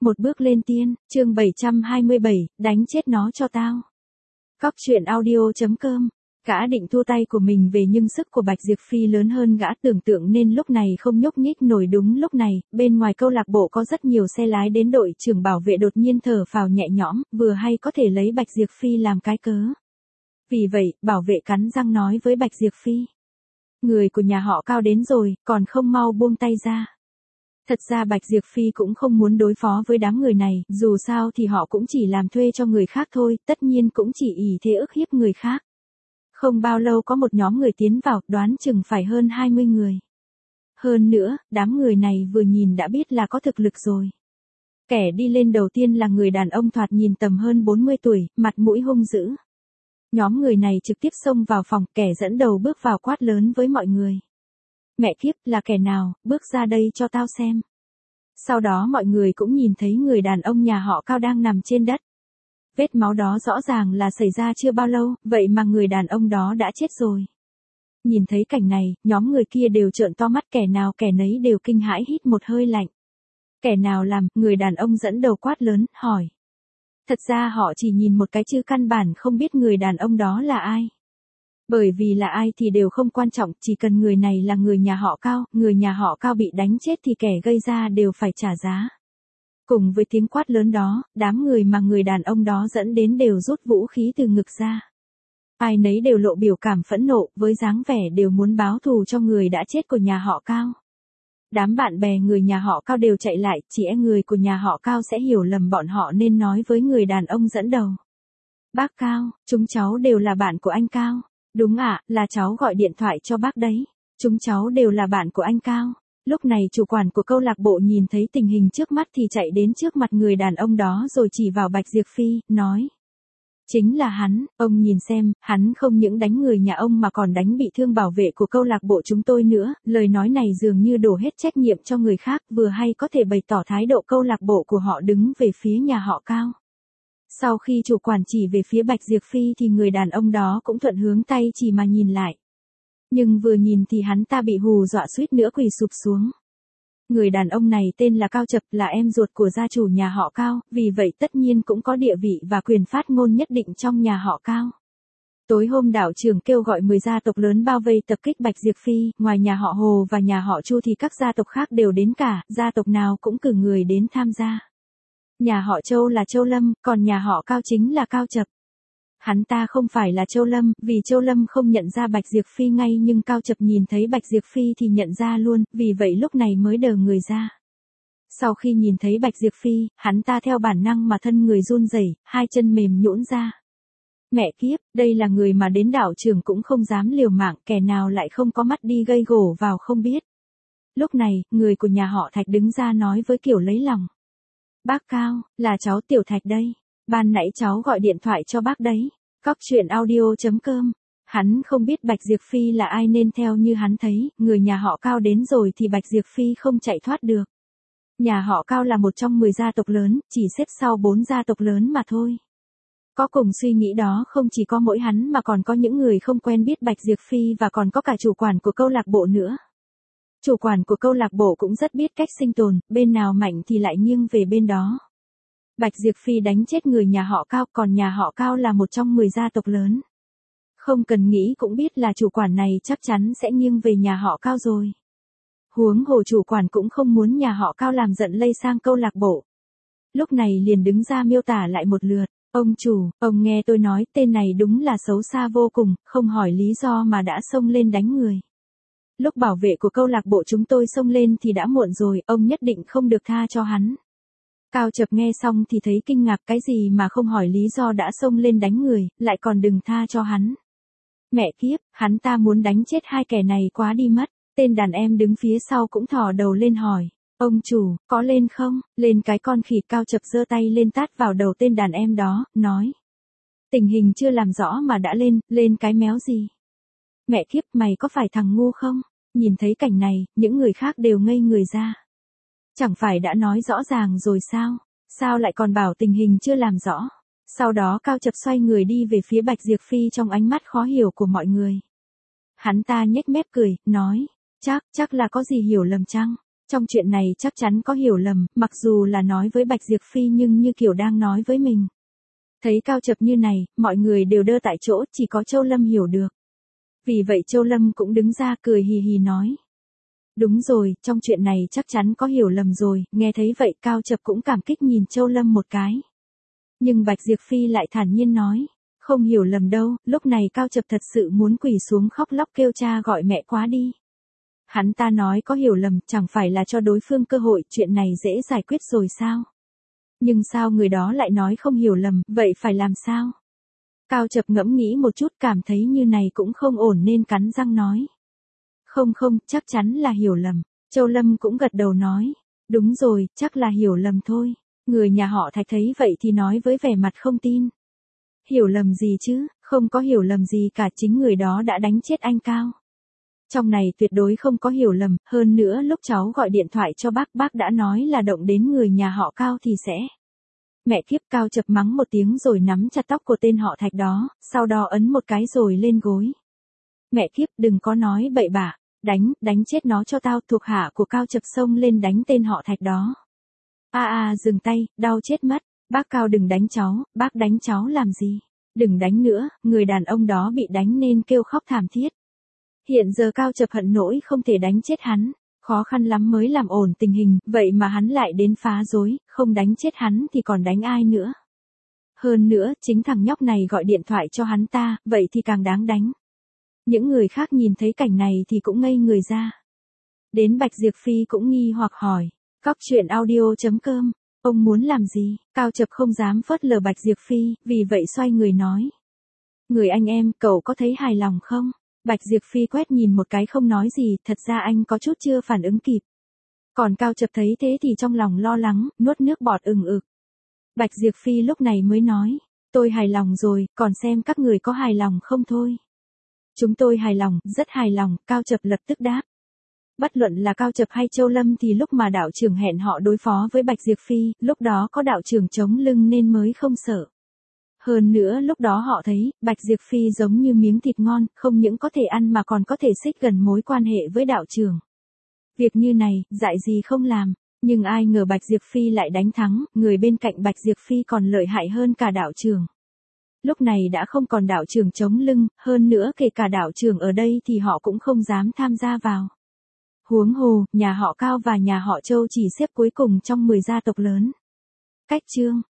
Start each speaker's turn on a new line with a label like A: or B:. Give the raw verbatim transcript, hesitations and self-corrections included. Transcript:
A: Một bước lên tiên, chương bảy trăm hai mươi bảy, đánh chết nó cho tao. Cóc truyện audio chấm com. Gã định thua tay của mình về nhưng sức của Bạch Diệp Phi lớn hơn gã tưởng tượng nên lúc này không nhúc nhích nổi. Đúng lúc này, bên ngoài câu lạc bộ có rất nhiều xe lái đến, đội trưởng bảo vệ đột nhiên thở phào nhẹ nhõm, vừa hay có thể lấy Bạch Diệp Phi làm cái cớ. Vì vậy, bảo vệ cắn răng nói với Bạch Diệp Phi. Người của nhà họ Cao đến rồi, còn không mau buông tay ra. Thật ra Bạch Diệp Phi cũng không muốn đối phó với đám người này, dù sao thì họ cũng chỉ làm thuê cho người khác thôi, tất nhiên cũng chỉ ỷ thế ức hiếp người khác. Không bao lâu có một nhóm người tiến vào, đoán chừng phải hơn hai mươi người. Hơn nữa, đám người này vừa nhìn đã biết là có thực lực rồi. Kẻ đi lên đầu tiên là người đàn ông thoạt nhìn tầm hơn bốn mươi tuổi, mặt mũi hung dữ. Nhóm người này trực tiếp xông vào phòng, kẻ dẫn đầu bước vào quát lớn với mọi người. Mẹ kiếp, là kẻ nào, bước ra đây cho tao xem. Sau đó mọi người cũng nhìn thấy người đàn ông nhà họ Cao đang nằm trên đất. Vết máu đó rõ ràng là xảy ra chưa bao lâu, vậy mà người đàn ông đó đã chết rồi. Nhìn thấy cảnh này, nhóm người kia đều trợn to mắt, kẻ nào kẻ nấy đều kinh hãi hít một hơi lạnh. Kẻ nào làm, người đàn ông dẫn đầu quát lớn, hỏi. Thật ra họ chỉ nhìn một cái chứ căn bản không biết người đàn ông đó là ai. Bởi vì là ai thì đều không quan trọng, chỉ cần người này là người nhà họ Cao, người nhà họ Cao bị đánh chết thì kẻ gây ra đều phải trả giá. Cùng với tiếng quát lớn đó, đám người mà người đàn ông đó dẫn đến đều rút vũ khí từ ngực ra. Ai nấy đều lộ biểu cảm phẫn nộ, với dáng vẻ đều muốn báo thù cho người đã chết của nhà họ Cao. Đám bạn bè người nhà họ Cao đều chạy lại, chỉ e người của nhà họ Cao sẽ hiểu lầm bọn họ nên nói với người đàn ông dẫn đầu. Bác Cao, chúng cháu đều là bạn của anh Cao. Đúng ạ, à, là cháu gọi điện thoại cho bác đấy. Chúng cháu đều là bạn của anh Cao. Lúc này chủ quản của câu lạc bộ nhìn thấy tình hình trước mắt thì chạy đến trước mặt người đàn ông đó rồi chỉ vào Bạch Diệp Phi, nói. Chính là hắn, ông nhìn xem, hắn không những đánh người nhà ông mà còn đánh bị thương bảo vệ của câu lạc bộ chúng tôi nữa. Lời nói này dường như đổ hết trách nhiệm cho người khác, vừa hay có thể bày tỏ thái độ câu lạc bộ của họ đứng về phía nhà họ Cao. Sau khi chủ quản chỉ về phía Bạch Diệp Phi thì người đàn ông đó cũng thuận hướng tay chỉ mà nhìn lại. Nhưng vừa nhìn thì hắn ta bị hù dọa suýt nữa quỳ sụp xuống. Người đàn ông này tên là Cao Chập, là em ruột của gia chủ nhà họ Cao, vì vậy tất nhiên cũng có địa vị và quyền phát ngôn nhất định trong nhà họ Cao. Tối hôm đạo trưởng kêu gọi mười gia tộc lớn bao vây tập kích Bạch Diệp Phi, ngoài nhà họ Hồ và nhà họ Chu thì các gia tộc khác đều đến cả, gia tộc nào cũng cử người đến tham gia. Nhà họ Châu là Châu Lâm, còn nhà họ Cao chính là Cao Chập. Hắn ta không phải là Châu Lâm, vì Châu Lâm không nhận ra Bạch Diệp Phi ngay nhưng Cao Chập nhìn thấy Bạch Diệp Phi thì nhận ra luôn, vì vậy lúc này mới đờ người ra. Sau khi nhìn thấy Bạch Diệp Phi, hắn ta theo bản năng mà thân người run rẩy, hai chân mềm nhũn ra. Mẹ kiếp, đây là người mà đến đạo trưởng cũng không dám liều mạng, kẻ nào lại không có mắt đi gây gổ vào không biết. Lúc này, người của nhà họ Thạch đứng ra nói với kiểu lấy lòng. Bác Cao, là cháu Tiểu Thạch đây. Ban nãy cháu gọi điện thoại cho bác đấy. Cóc truyện audio chấm com. Hắn không biết Bạch Diệp Phi là ai nên theo như hắn thấy, người nhà họ Cao đến rồi thì Bạch Diệp Phi không chạy thoát được. Nhà họ Cao là một trong mười gia tộc lớn, chỉ xếp sau bốn gia tộc lớn mà thôi. Có cùng suy nghĩ đó không chỉ có mỗi hắn mà còn có những người không quen biết Bạch Diệp Phi và còn có cả chủ quản của câu lạc bộ nữa. Chủ quản của câu lạc bộ cũng rất biết cách sinh tồn, bên nào mạnh thì lại nghiêng về bên đó. Bạch Diệp Phi đánh chết người nhà họ Cao, còn nhà họ Cao là một trong mười gia tộc lớn. Không cần nghĩ cũng biết là chủ quản này chắc chắn sẽ nghiêng về nhà họ Cao rồi. Huống hồ chủ quản cũng không muốn nhà họ Cao làm giận lây sang câu lạc bộ. Lúc này liền đứng ra miêu tả lại một lượt. Ông chủ, ông nghe tôi nói tên này đúng là xấu xa vô cùng, không hỏi lý do mà đã xông lên đánh người. Lúc bảo vệ của câu lạc bộ chúng tôi xông lên thì đã muộn rồi, ông nhất định không được tha cho hắn. Cao Chập nghe xong thì thấy kinh ngạc, cái gì mà không hỏi lý do đã xông lên đánh người, lại còn đừng tha cho hắn. Mẹ kiếp, hắn ta muốn đánh chết hai kẻ này quá đi mất. Tên đàn em đứng phía sau cũng thò đầu lên hỏi. Ông chủ, có lên không? Lên cái con khỉ. Cao Chập giơ tay lên tát vào đầu tên đàn em đó, nói. Tình hình chưa làm rõ mà đã lên, lên cái méo gì? Mẹ kiếp, mày có phải thằng ngu không? Nhìn thấy cảnh này, những người khác đều ngây người ra. Chẳng phải đã nói rõ ràng rồi sao? Sao lại còn bảo tình hình chưa làm rõ? Sau đó Cao Chập xoay người đi về phía Bạch Diệp Phi trong ánh mắt khó hiểu của mọi người. Hắn ta nhếch mép cười, nói, chắc, chắc là có gì hiểu lầm chăng? Trong chuyện này chắc chắn có hiểu lầm, mặc dù là nói với Bạch Diệp Phi nhưng như kiểu đang nói với mình. Thấy Cao Chập như này, mọi người đều đơ tại chỗ, chỉ có Châu Lâm hiểu được. Vì vậy Châu Lâm cũng đứng ra cười hì hì nói. Đúng rồi, trong chuyện này chắc chắn có hiểu lầm rồi, nghe thấy vậy Cao Chập cũng cảm kích nhìn Châu Lâm một cái. Nhưng Bạch Diệp Phi lại thản nhiên nói. Không hiểu lầm đâu, lúc này Cao Chập thật sự muốn quỳ xuống khóc lóc kêu cha gọi mẹ quá đi. Hắn ta nói có hiểu lầm, chẳng phải là cho đối phương cơ hội, chuyện này dễ giải quyết rồi sao? Nhưng sao người đó lại nói không hiểu lầm, vậy phải làm sao? Cao Chập ngẫm nghĩ một chút cảm thấy như này cũng không ổn nên cắn răng nói. Không không, chắc chắn là hiểu lầm. Châu Lâm cũng gật đầu nói. Đúng rồi, chắc là hiểu lầm thôi. Người nhà họ Thạch thấy vậy thì nói với vẻ mặt không tin. Hiểu lầm gì chứ, không có hiểu lầm gì cả, chính người đó đã đánh chết anh Cao. Trong này tuyệt đối không có hiểu lầm, hơn nữa lúc cháu gọi điện thoại cho bác, bác đã nói là động đến người nhà họ Cao thì sẽ. Mẹ kiếp, Cao Chập mắng một tiếng rồi nắm chặt tóc của tên họ Thạch đó, sau đó ấn một cái rồi lên gối. Mẹ kiếp, đừng có nói bậy bạ, đánh, đánh chết nó cho tao. Thuộc hạ của Cao Chập xông lên đánh tên họ Thạch đó. A a dừng tay, đau chết mất, bác Cao đừng đánh cháu, bác đánh cháu làm gì? Đừng đánh nữa, người đàn ông đó bị đánh nên kêu khóc thảm thiết. Hiện giờ Cao Chập hận nỗi không thể đánh chết hắn, khó khăn lắm mới làm ổn tình hình, vậy mà hắn lại đến phá rối, không đánh chết hắn thì còn đánh ai nữa. Hơn nữa, chính thằng nhóc này gọi điện thoại cho hắn ta, vậy thì càng đáng đánh. Những người khác nhìn thấy cảnh này thì cũng ngây người ra. Đến Bạch Diệp Phi cũng nghi hoặc hỏi, Cóc truyện audio chấm com, ông muốn làm gì? Cao Chập không dám phớt lờ Bạch Diệp Phi, vì vậy xoay người nói. Người anh em, cậu có thấy hài lòng không? Bạch Diệp Phi quét nhìn một cái không nói gì, thật ra anh có chút chưa phản ứng kịp. Còn Cao Chập thấy thế thì trong lòng lo lắng, nuốt nước bọt ừng ực. Bạch Diệp Phi lúc này mới nói, tôi hài lòng rồi, còn xem các người có hài lòng không thôi. Chúng tôi hài lòng, rất hài lòng, Cao Chập lập tức đáp. Bất luận là Cao Chập hay Châu Lâm thì lúc mà đạo trưởng hẹn họ đối phó với Bạch Diệp Phi, lúc đó có đạo trưởng chống lưng nên mới không sợ. Hơn nữa lúc đó họ thấy, Bạch Diệp Phi giống như miếng thịt ngon, không những có thể ăn mà còn có thể xích gần mối quan hệ với đạo trưởng. Việc như này, dại gì không làm, nhưng ai ngờ Bạch Diệp Phi lại đánh thắng, người bên cạnh Bạch Diệp Phi còn lợi hại hơn cả đạo trưởng. Lúc này đã không còn đạo trưởng chống lưng, hơn nữa kể cả đạo trưởng ở đây thì họ cũng không dám tham gia vào. Huống hồ, nhà họ Cao và nhà họ Châu chỉ xếp cuối cùng trong mười gia tộc lớn. Cách chương